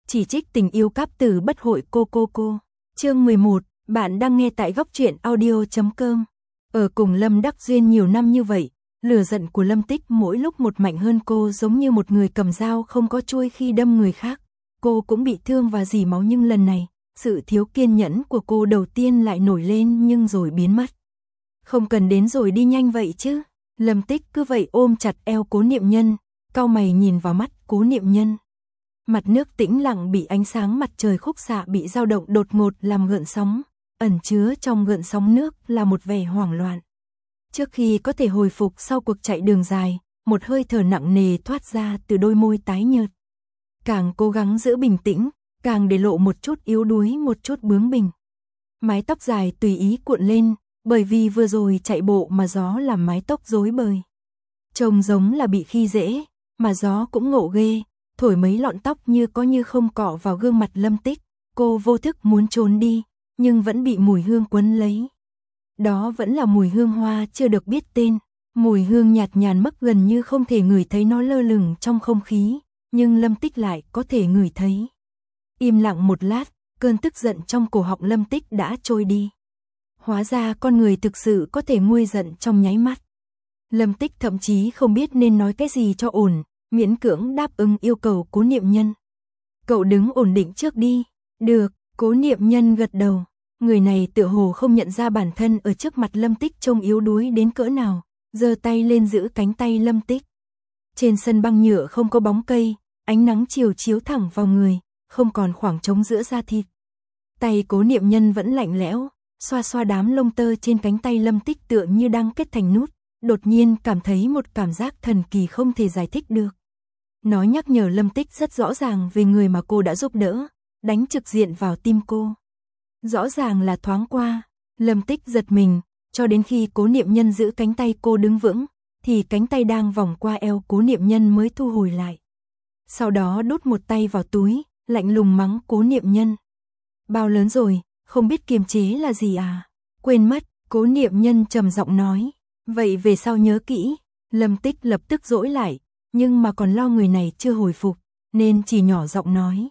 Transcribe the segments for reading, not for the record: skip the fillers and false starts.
chỉ trích tình yêu cáp từ bất hội cô. Chương 11, bạn đang nghe tại góc truyện audio.com. Ở cùng Lâm Đắc Duyên nhiều năm như vậy, lửa giận của Lâm Tích mỗi lúc một mạnh hơn cô, giống như một người cầm dao không có chuôi khi đâm người khác. Cô cũng bị thương và rỉ máu, nhưng lần này, sự thiếu kiên nhẫn của cô đầu tiên lại nổi lên nhưng rồi biến mất. Không cần đến rồi đi nhanh vậy chứ. Lâm Tích cứ vậy ôm chặt eo Cố Niệm Nhân, cau mày nhìn vào mắt Cố Niệm Nhân. Mặt nước tĩnh lặng bị ánh sáng mặt trời khúc xạ bị dao động đột ngột làm gợn sóng, ẩn chứa trong gợn sóng nước là một vẻ hoảng loạn. Trước khi có thể hồi phục sau cuộc chạy đường dài, một hơi thở nặng nề thoát ra từ đôi môi tái nhợt. Càng cố gắng giữ bình tĩnh, càng để lộ một chút yếu đuối, một chút bướng bỉnh. Mái tóc dài tùy ý cuộn lên, bởi vì vừa rồi chạy bộ mà gió làm mái tóc rối bời. Trông giống là bị khi dễ, mà gió cũng ngộ ghê, thổi mấy lọn tóc như có như không cọ vào gương mặt Lâm Tích. Cô vô thức muốn trốn đi, nhưng vẫn bị mùi hương quấn lấy. Đó vẫn là mùi hương hoa chưa được biết tên, mùi hương nhạt nhàn mức gần như không thể ngửi thấy, nó lơ lửng trong không khí, nhưng Lâm Tích lại có thể ngửi thấy. Im lặng một lát, cơn tức giận trong cổ họng Lâm Tích đã trôi đi. Hóa ra con người thực sự có thể nguôi giận trong nháy mắt. Lâm Tích thậm chí không biết nên nói cái gì cho ổn, miễn cưỡng đáp ứng yêu cầu Cố Niệm Nhân. Cậu đứng ổn định trước đi. Được, Cố Niệm Nhân gật đầu. Người này tựa hồ không nhận ra bản thân ở trước mặt Lâm Tích trông yếu đuối đến cỡ nào, giơ tay lên giữ cánh tay Lâm Tích. Trên sân băng nhựa không có bóng cây, ánh nắng chiều chiếu thẳng vào người, không còn khoảng trống giữa da thịt. Tay Cố Niệm Nhân vẫn lạnh lẽo, xoa xoa đám lông tơ trên cánh tay Lâm Tích tựa như đang kết thành nút, đột nhiên cảm thấy một cảm giác thần kỳ không thể giải thích được. Nó nhắc nhở Lâm Tích rất rõ ràng về người mà cô đã giúp đỡ, đánh trực diện vào tim cô. Rõ ràng là thoáng qua, Lâm Tích giật mình, cho đến khi Cố Niệm Nhân giữ cánh tay cô đứng vững, thì cánh tay đang vòng qua eo Cố Niệm Nhân mới thu hồi lại. Sau đó đút một tay vào túi, lạnh lùng mắng Cố Niệm Nhân. Bao lớn rồi, không biết kiềm chế là gì à? Quên mất, Cố Niệm Nhân trầm giọng nói. Vậy về sau nhớ kỹ. Lâm Tích lập tức dỗi lại, nhưng mà còn lo người này chưa hồi phục, nên chỉ nhỏ giọng nói.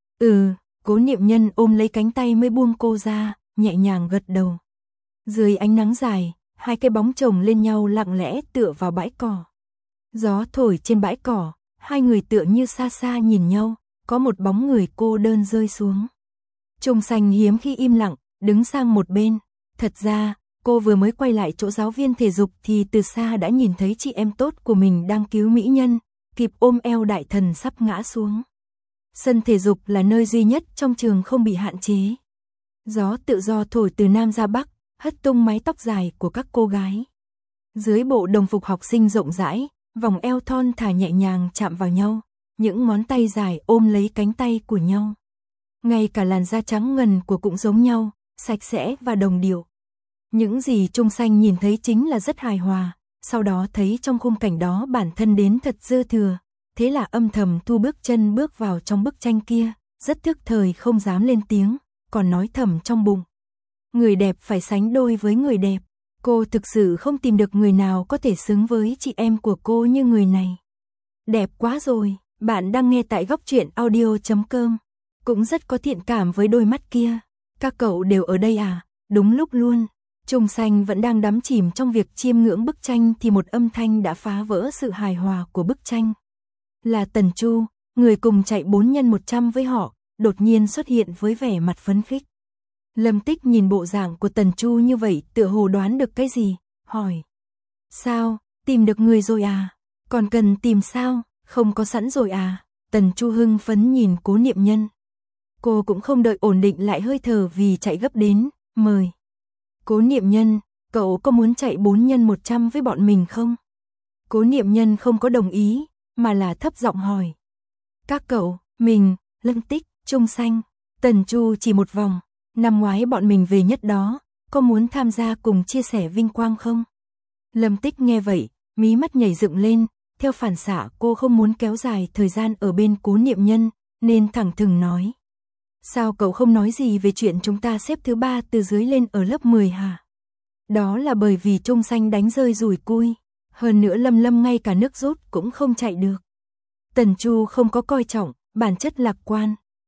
Cố Niệm Nhân ôm lấy cánh tay mới buông cô ra, nhẹ nhàng gật đầu. Dưới ánh nắng dài, hai cái bóng chồng lên nhau lặng lẽ tựa vào bãi cỏ. Gió thổi trên bãi cỏ, hai người tựa như xa xa nhìn nhau, có một bóng người cô đơn rơi xuống. Trùng Xanh hiếm khi im lặng, đứng sang một bên. Thật ra, cô vừa mới quay lại chỗ giáo viên thể dục thì từ xa đã nhìn thấy chị em tốt của mình đang cứu mỹ nhân, kịp ôm eo đại thần sắp ngã xuống. Sân thể dục là nơi duy nhất trong trường không bị hạn chế. Gió tự do thổi từ Nam ra Bắc, hất tung mái tóc dài của các cô gái. Dưới bộ đồng phục học sinh rộng rãi, vòng eo thon thả nhẹ nhàng chạm vào nhau, những ngón tay dài ôm lấy cánh tay của nhau. Ngay cả làn da trắng ngần của cũng giống nhau, sạch sẽ và đồng điệu. Những gì Trung Xanh nhìn thấy chính là rất hài hòa, sau đó thấy trong khung cảnh đó bản thân đến thật dư thừa, thế là âm thầm thu bước chân bước vào trong bức tranh kia, rất thức thời không dám lên tiếng, còn nói thầm trong bụng. Người đẹp phải sánh đôi với người đẹp, cô thực sự không tìm được người nào có thể xứng với chị em của cô như người này. Đẹp quá rồi, bạn đang nghe tại góc truyện audio.com, cũng rất có thiện cảm với đôi mắt kia. Các cậu đều ở đây à? Đúng lúc luôn. Trung Xanh vẫn đang đắm chìm trong việc chiêm ngưỡng bức tranh thì một âm thanh đã phá vỡ sự hài hòa của bức tranh. Là Tần Chu, người cùng chạy 4x100 với họ, đột nhiên xuất hiện với vẻ mặt phấn khích. Lâm Tích nhìn bộ dạng của Tần Chu như vậy tựa hồ đoán được cái gì, hỏi. Sao, tìm được người rồi à? Còn cần tìm sao, không có sẵn rồi à? Tần Chu hưng phấn nhìn Cố Niệm Nhân. Cô cũng không đợi ổn định lại hơi thở vì chạy gấp đến, mời. Cố Niệm Nhân, cậu có muốn chạy 4x100 với bọn mình không? Cố Niệm Nhân không có đồng ý, mà là thấp giọng hỏi. Các cậu, mình, Lâm Tích, Trung Xanh, Tần Chu chỉ một vòng, năm ngoái bọn mình về nhất đó, có muốn tham gia cùng chia sẻ vinh quang không? Lâm Tích nghe vậy, mí mắt nhảy dựng lên, theo phản xạ cô không muốn kéo dài thời gian ở bên Cố Niệm Nhân, nên thẳng thừng nói. Sao cậu không nói gì về chuyện chúng ta xếp thứ 3 từ dưới lên ở lớp 10 hả? Đó là bởi vì Trung Xanh đánh rơi rủi cui, hơn nữa Lâm Lâm ngay cả nước rút cũng không chạy được. Tần Chu không có coi trọng, bản chất lạc quan,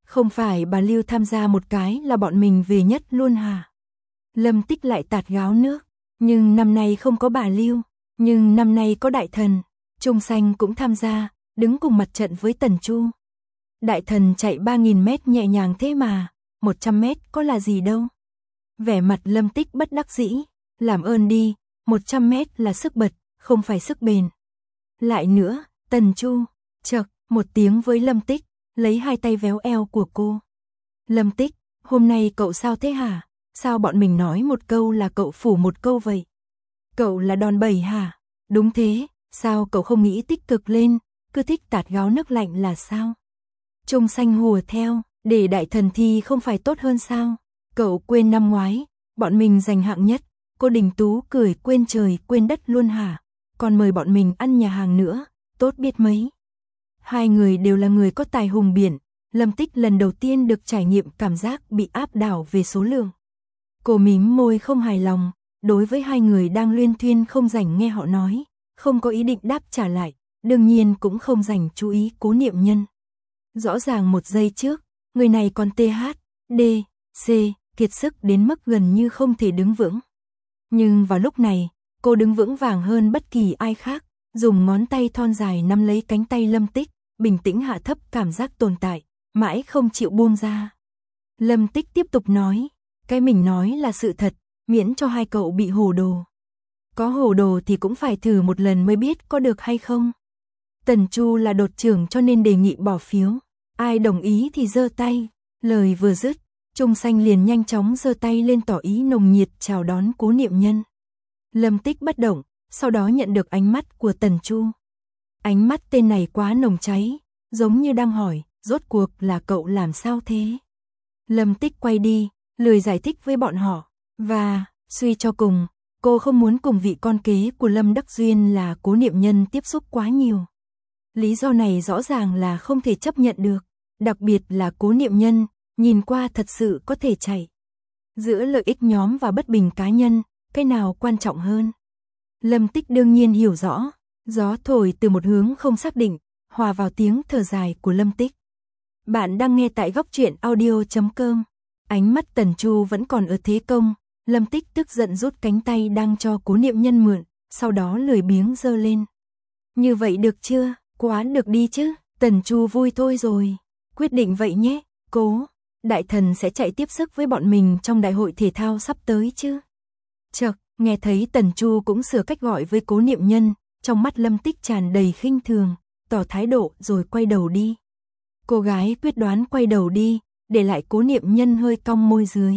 Không phải bà Lưu tham gia một cái là bọn mình về nhất luôn hả? Lâm Tích lại tạt gáo nước. Nhưng năm nay không có bà Lưu. Nhưng năm nay có đại thần. Trung Xanh cũng tham gia, đứng cùng mặt trận với Tần Chu. Đại thần chạy 3.000 mét nhẹ nhàng thế mà, 100 mét có là gì đâu. Vẻ mặt Lâm Tích bất đắc dĩ, làm ơn đi, 100 mét là sức bật, không phải sức bền. Lại nữa, Tần Chu, chậc, một tiếng với Lâm Tích, lấy hai tay véo eo của cô. Lâm Tích, hôm nay cậu sao thế hả? Sao bọn mình nói một câu là cậu phủ một câu vậy? Cậu là đòn bẩy hả? Đúng thế, sao cậu không nghĩ tích cực lên, cứ thích tạt gáo nước lạnh là sao? Trung Xanh hùa theo, để đại thần thi không phải tốt hơn sao? Cậu quên năm ngoái, bọn mình giành hạng nhất, cô Đình Tú cười quên trời quên đất luôn hả? Còn mời bọn mình ăn nhà hàng nữa, tốt biết mấy. Hai người đều là người có tài hùng biển, Lâm Tích lần đầu tiên được trải nghiệm cảm giác bị áp đảo về số lượng. Cô mím môi không hài lòng, đối với hai người đang luyên thuyên không rảnh nghe họ nói, không có ý định đáp trả lại, đương nhiên cũng không dành chú ý Cố Niệm Nhân. Rõ ràng một giây trước, người này còn TH, D, C, kiệt sức đến mức gần như không thể đứng vững. Nhưng vào lúc này, cô đứng vững vàng hơn bất kỳ ai khác, dùng ngón tay thon dài nắm lấy cánh tay Lâm Tích, bình tĩnh hạ thấp cảm giác tồn tại, mãi không chịu buông ra. Lâm Tích tiếp tục nói, cái mình nói là sự thật, miễn cho hai cậu bị hồ đồ. Có hồ đồ thì cũng phải thử một lần mới biết có được hay không. Tần Chu là đột trưởng cho nên đề nghị bỏ phiếu, ai đồng ý thì giơ tay. Lời vừa dứt, Trung Xanh liền nhanh chóng giơ tay lên tỏ ý nồng nhiệt chào đón Cố Niệm Nhân. Lâm Tích bất động, sau đó nhận được ánh mắt của Tần Chu. Ánh mắt tên này quá nồng cháy, giống như đang hỏi, rốt cuộc là cậu làm sao thế? Lâm Tích quay đi, lười giải thích với bọn họ, và, suy cho cùng, cô không muốn cùng vị con kế của Lâm Đắc Duyên là Cố Niệm Nhân tiếp xúc quá nhiều. Lý do này rõ ràng là không thể chấp nhận được, đặc biệt là Cố Niệm Nhân, nhìn qua thật sự có thể chạy. Giữa lợi ích nhóm và bất bình cá nhân, cái nào quan trọng hơn? Lâm Tích đương nhiên hiểu rõ, gió thổi từ một hướng không xác định, hòa vào tiếng thở dài của Lâm Tích. Bạn đang nghe tại góc truyện audio.com. Ánh mắt Tần Chu vẫn còn ở thế công, Lâm Tích tức giận rút cánh tay đang cho Cố Niệm Nhân mượn, sau đó lười biếng giơ lên. Như vậy được chưa? Quá được đi chứ, Tần Chu vui thôi rồi. Quyết định vậy nhé, Cố. Đại thần sẽ chạy tiếp sức với bọn mình trong đại hội thể thao sắp tới chứ. Chậc, nghe thấy Tần Chu cũng sửa cách gọi với Cố Niệm Nhân, trong mắt Lâm Tích tràn đầy khinh thường, tỏ thái độ rồi quay đầu đi. Cô gái quyết đoán quay đầu đi, để lại Cố Niệm Nhân hơi cong môi dưới.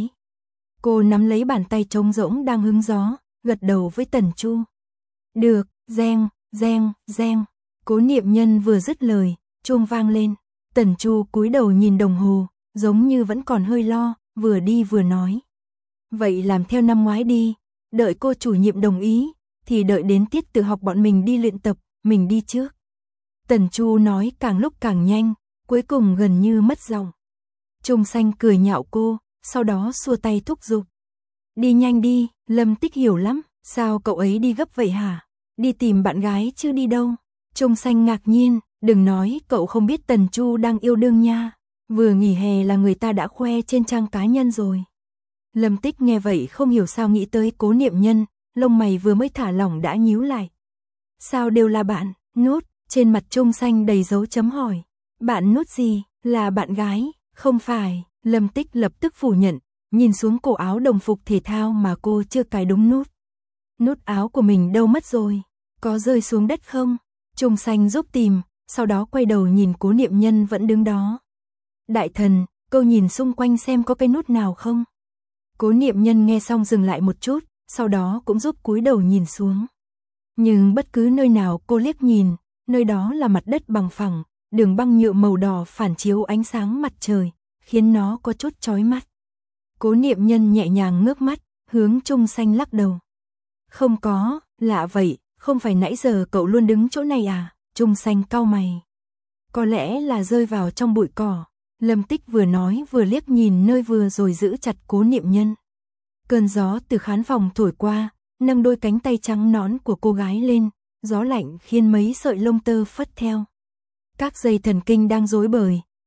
Cô nắm lấy bàn tay trống rỗng đang hứng gió, gật đầu với Tần Chu. Được, reng, reng, reng. Cố Niệm Nhân vừa dứt lời, chuông vang lên. Tần Chu cúi đầu nhìn đồng hồ, giống như vẫn còn hơi lo, vừa đi vừa nói. Vậy làm theo năm ngoái đi, đợi cô chủ nhiệm đồng ý, thì đợi đến tiết tự học bọn mình đi luyện tập, mình đi trước. Tần Chu nói càng lúc càng nhanh, cuối cùng gần như mất giọng. Trung Xanh cười nhạo cô, sau đó xua tay thúc giục. Đi nhanh đi, Lâm Tích hiểu lắm, sao cậu ấy đi gấp vậy hả? Đi tìm bạn gái chứ đi đâu? Trung Xanh ngạc nhiên, đừng nói cậu không biết Tần Chu đang yêu đương nha. Vừa nghỉ hè là người ta đã khoe trên trang cá nhân rồi. Lâm Tích nghe vậy không hiểu sao nghĩ tới Cố Niệm Nhân, lông mày vừa mới thả lỏng đã nhíu lại. Sao đều là bạn, nút, trên mặt Trung Xanh đầy dấu chấm hỏi. Bạn nút gì, là bạn gái, không phải, Lâm Tích lập tức phủ nhận, nhìn xuống cổ áo đồng phục thể thao mà cô chưa cài đúng nút. Nút áo của mình đâu mất rồi, có rơi xuống đất không? Trung Xanh giúp tìm, sau đó quay đầu nhìn Cố Niệm Nhân vẫn đứng đó. Đại thần, cô nhìn xung quanh xem có cái nút nào không? Cố Niệm Nhân nghe xong dừng lại một chút, sau đó cũng giúp cúi đầu nhìn xuống. Nhưng bất cứ nơi nào cô liếc nhìn, nơi đó là mặt đất bằng phẳng, đường băng nhựa màu đỏ phản chiếu ánh sáng mặt trời, khiến nó có chút chói mắt. Cố Niệm Nhân nhẹ nhàng ngước mắt, hướng Trung Xanh lắc đầu. Không có, lạ vậy, không phải nãy giờ cậu luôn đứng chỗ này à? Trung Xanh cau mày. Có lẽ là rơi vào trong bụi cỏ. Lâm Tích vừa nói vừa liếc nhìn nơi vừa rồi giữ chặt Cố Niệm Nhân. Cơn gió từ khán phòng thổi qua, nâng đôi cánh tay trắng nõn của cô gái lên, gió lạnh khiến mấy sợi lông tơ phất theo. Các dây thần kinh đang rối bời,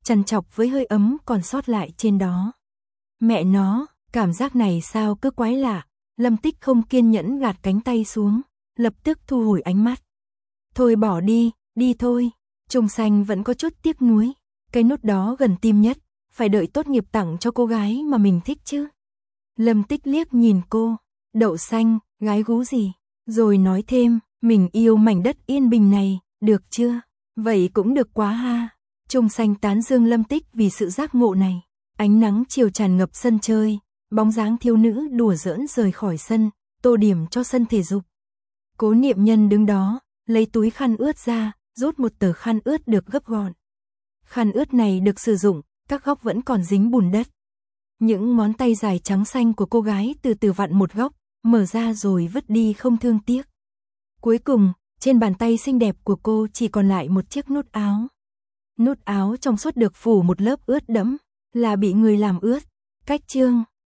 trằn trọc với hơi ấm còn sót lại trên đó. Mẹ nó, cảm giác này sao cứ quái lạ. Lâm Tích không kiên nhẫn gạt cánh tay xuống, lập tức thu hồi ánh mắt. Thôi bỏ đi, đi thôi. Trung Xanh vẫn có chút tiếc nuối. Cái nút đó gần tim nhất, phải đợi tốt nghiệp tặng cho cô gái mà mình thích chứ. Lâm Tích liếc nhìn cô, đậu xanh, gái gú gì, rồi nói thêm, mình yêu mảnh đất yên bình này, được chưa? Vậy cũng được quá ha. Trung Xanh tán dương Lâm Tích vì sự giác ngộ này. Ánh nắng chiều tràn ngập sân chơi, bóng dáng thiếu nữ đùa giỡn rời khỏi sân, tô điểm cho sân thể dục. Cố Niệm Nhân đứng đó, lấy túi khăn ướt ra, rút một tờ khăn ướt được gấp gọn. Khăn ướt này được sử dụng, các góc vẫn còn dính bùn đất. Những ngón tay dài trắng xanh của cô gái từ từ vặn một góc, mở ra rồi vứt đi không thương tiếc. Cuối cùng, trên bàn tay xinh đẹp của cô chỉ còn lại một chiếc nút áo. Nút áo trong suốt được phủ một lớp ướt đẫm, là bị người làm ướt. Cách chương